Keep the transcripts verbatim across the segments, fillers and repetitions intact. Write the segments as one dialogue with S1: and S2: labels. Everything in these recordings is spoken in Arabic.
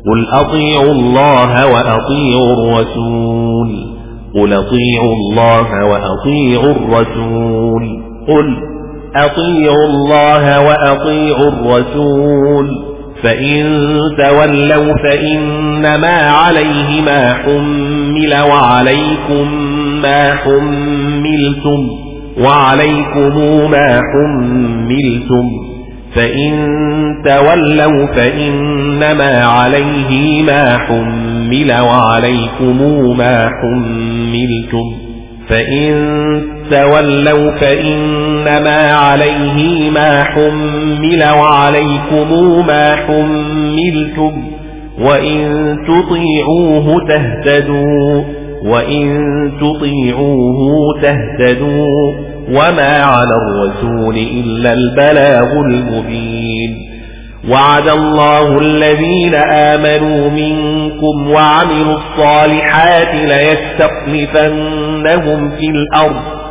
S1: قل أطيعوا الله وأطيعوا الرسول قل أطيعوا الله وأطيعوا الرسول قل أطيعوا الله وأطيعوا الرسول فإن تولوا فإنما عليه ما حمل وعليكم ما حملتم وعليكم ما حملتم فإن تولوا فإنما عليه ما حمل وعليكم ما حملتم فإن تولوا فإنما عليه ما حمل وعليكم ما حملتم وإن تطيعوه تهتدوا وإن تطيعوه تهتدوا وما على الرسول إلا البلاغ المبين وعد الله الذين آمنوا منكم وعملوا الصالحات ليستخلفنهم في الأرض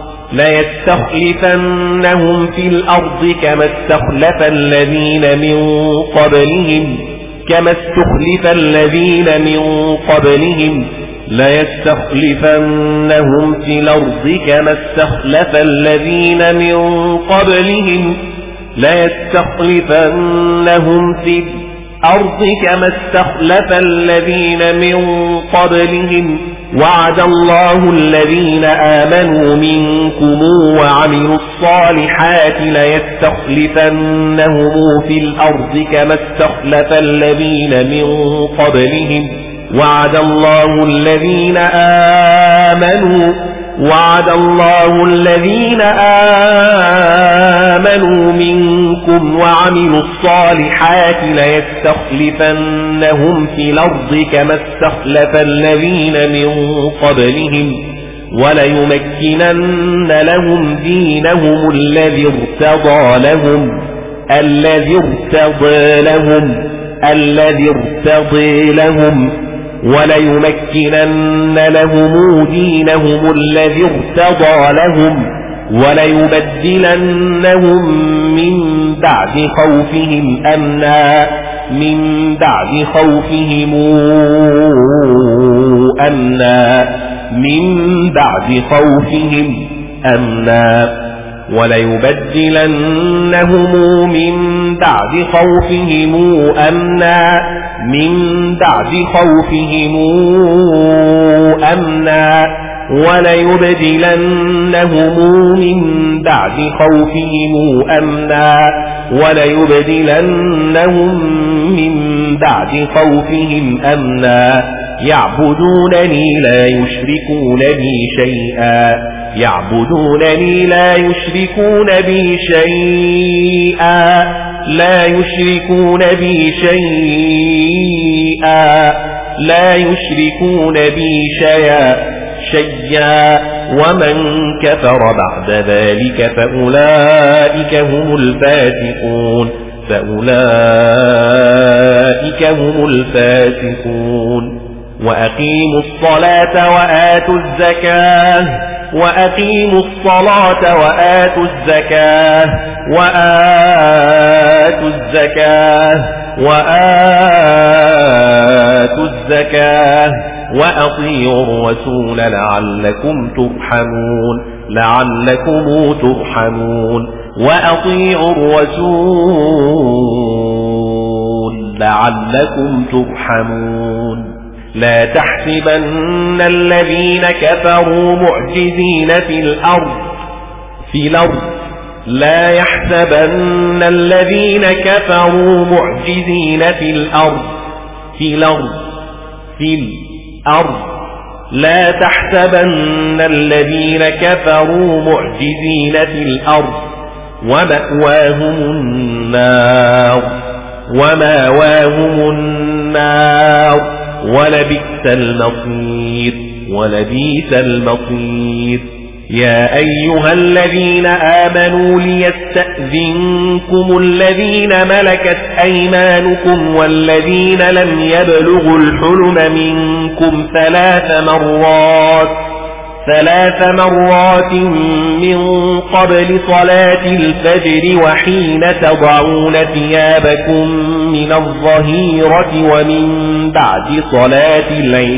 S1: ليستخلفنهم في الأرض كما استخلف الذين من قبلهم كما استخلف الذين من قبلهم ليستخلفنهم في الأرض كما استخلف الذين من قبلهم ليستخلفنهم في الأرض كما استخلف الذين من قبلهم وعد الله الذين آمنوا منكم وعملوا الصالحات ليستخلفنهم في الأرض كما استخلف الذين من قبلهم وعد الله الذين آمنوا وعد الله الذين آمنوا منكم وعملوا الصالحات ليستخلفنهم في الأرض كما استخلف الذين من قبلهم وليمكنن لهم دينهم الذي ارتضى لهم الذي ارتضى لهم الذي ارتضى لهم وليمكنن لهم دينهم الذي ارتضى لهم وليبدلنهم من بعد خوفهم أمنا من بعد خوفهم أمنا من بعد خوفهم أمنا وليبدلنهم من بعد خوفهم أمنا من بعد خوفهم أمنا وليبدلنهم من بعد خوفهم أمنا وليبدلنهم من بعد خوفهم أمنا يعبدونني لا يشركون بي شيئا يعبدونني لا يشركون بي شيئا لا يشركون بي شيئا لا يشركون بي شيئا شيئا ومن كفر بعد ذلك فأولئك هم الفاسقون فأولئك هم الفاسقون وأقيموا الصلاة وآتوا الزكاة وأقيموا الصلاة وآتوا الزكاة وآتوا الزكاة وآتوا الزكاة وأطيعوا الرسول لعلكم ترحمون لعلكم ترحمون وأطيعوا الرسول لعلكم ترحمون لا تحسبن الذين كفروا معجزين في الأرض في الأرض لا يحسبن الذين كفروا معجزين في الأرض في الأرض في الأرض لا تحسبن الذين كفروا معجزين في الأرض ومأواهم النار ومأواهم النار ولبئس المصير ولبئس المصير يا أيها الذين آمنوا ليستأذنكم الذين ملكت أيمانكم والذين لم يبلغوا الحلم منكم ثلاث مرات ثلاث مرات من قبل صلاة الفجر وحين تضعون ثيابكم من الظهيرة ومن بعد صلاة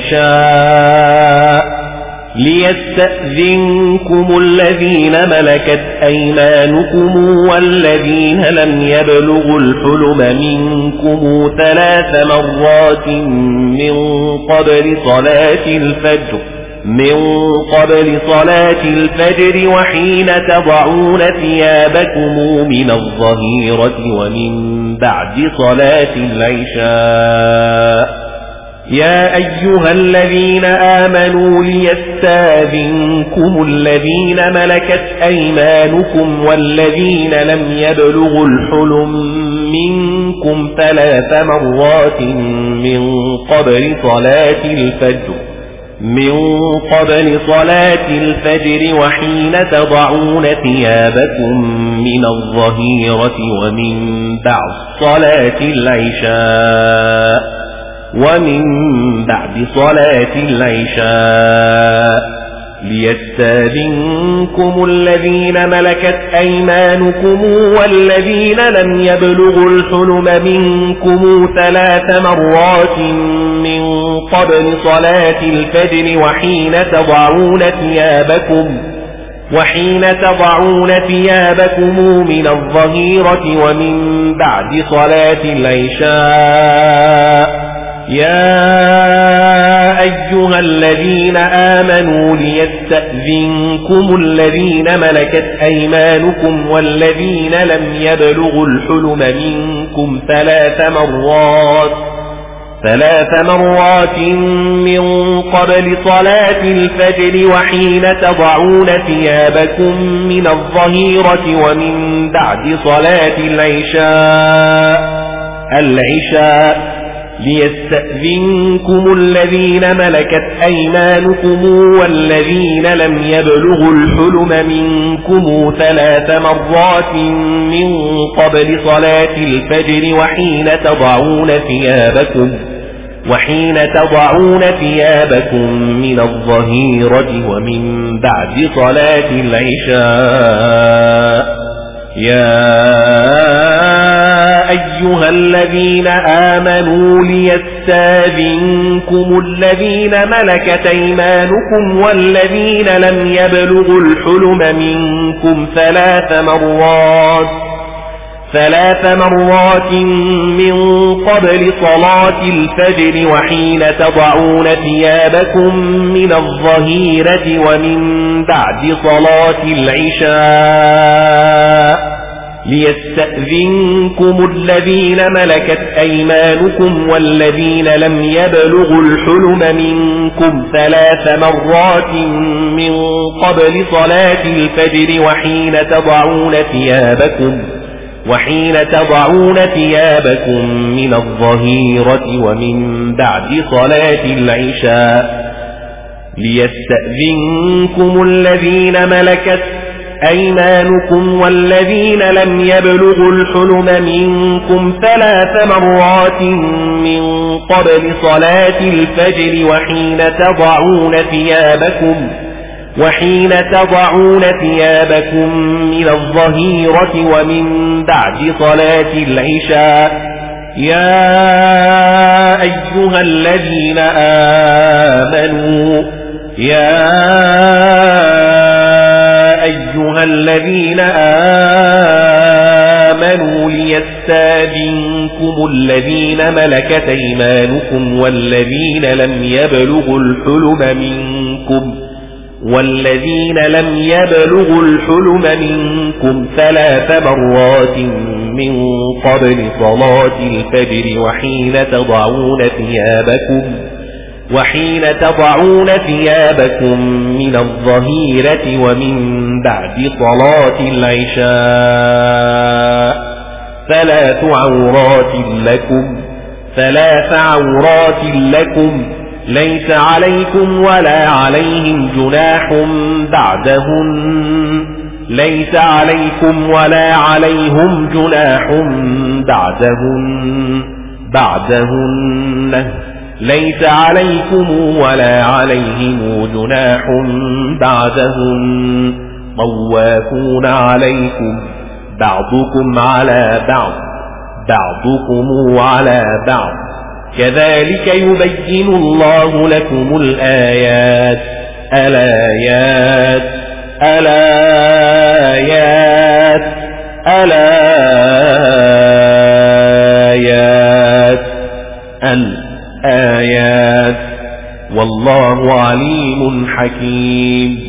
S1: العشاء ليستأذنكم الذين ملكت أيمانكم والذين لم يبلغوا الحلم منكم ثلاث مرات من قبل صلاة الفجر من قبل صلاة الفجر وحين تضعون ثيابكم من الظهيرة ومن بعد صلاة العشاء يا أيها الذين آمنوا ليستاذنكم الذين ملكت أيمانكم والذين لم يبلغوا الحلم منكم ثلاث مرات من قبل صلاة الفجر من قبل صلاة الفجر وحين تضعون ثيابكم من الظهيرة ومن بعد صلاة العشاء ومن بعد صلاة العشاء ليستاذنكم الذين ملكت أيمانكم والذين لم يبلغوا الحلم منكم ثلاث مرات من قبل صلاة الفجر وحين تضعون ثيابكم وحين تضعون ثيابكم من الظهيرة ومن بعد صلاة العشاء يا أيها الذين آمنوا ليستأذنكم الذين ملكت أيمانكم والذين لم يبلغوا الحلم منكم ثلاث مرات ثلاث مرات من قبل صلاة الفجر وحين تضعون ثيابكم من الظهيرة ومن بعد صلاة العشاء العشاء ليستأذنكم الذين ملكت أيمانكم والذين لم يبلغوا الحلم منكم ثلاث مرات من قبل صلاة الفجر وحين تضعون ثيابكم وحين تضعون ثيابكم من الظهيرة ومن بعد صلاة العشاء يا أيها الذين آمنوا ليستاذنكم الذين ملكت أيمانكم والذين لم يبلغوا الحلم منكم ثلاث مرات ثلاث مرات من قبل صلاة الفجر وحين تضعون ثيابكم من الظهيرة ومن بعد صلاة العشاء ليستأذنكم الذين ملكت أيمانكم والذين لم يبلغوا الحلم منكم ثلاث مرات من قبل صلاة الفجر وحين تضعون ثيابكم وحين تضعون ثيابكم من الظهيرة ومن بعد صلاة العشاء ليستأذنكم الذين ملكت أيمانكم والذين لم يبلغوا الحلم منكم ثلاث مرات من قبل صلاة الفجر وحين تضعون ثيابكم وحين تضعون ثيابكم من الظهيرة ومن بعد صلاة العشاء يا أيها الذين آمنوا يا أيها الذين آمنوا ليستاذنكم الذين ملكت أيمانكم والذين لم يبلغوا الحلم منكم والذين لم يبلغوا الحلم منكم ثلاث مرات من قبل صلاة الفجر وحين تضعون ثيابكم وحين تضعون ثيابكم من الظهيرة ومن بعد صلاة العشاء ثلاث عورات لكم ثلاث عورات لكم ليس عليكم ولا عليهم جناح بعدهن ليس عليكم ولا عليهم جناح بعدهن بعدهن ليس عليكم ولا عليهم جناح بعدهم طوافون عليكم بعضكم على بعض بعضكم على بعض كذلك يبين الله لكم الآيات الآيات الآيات الآيات الآيات والله عليم حكيم.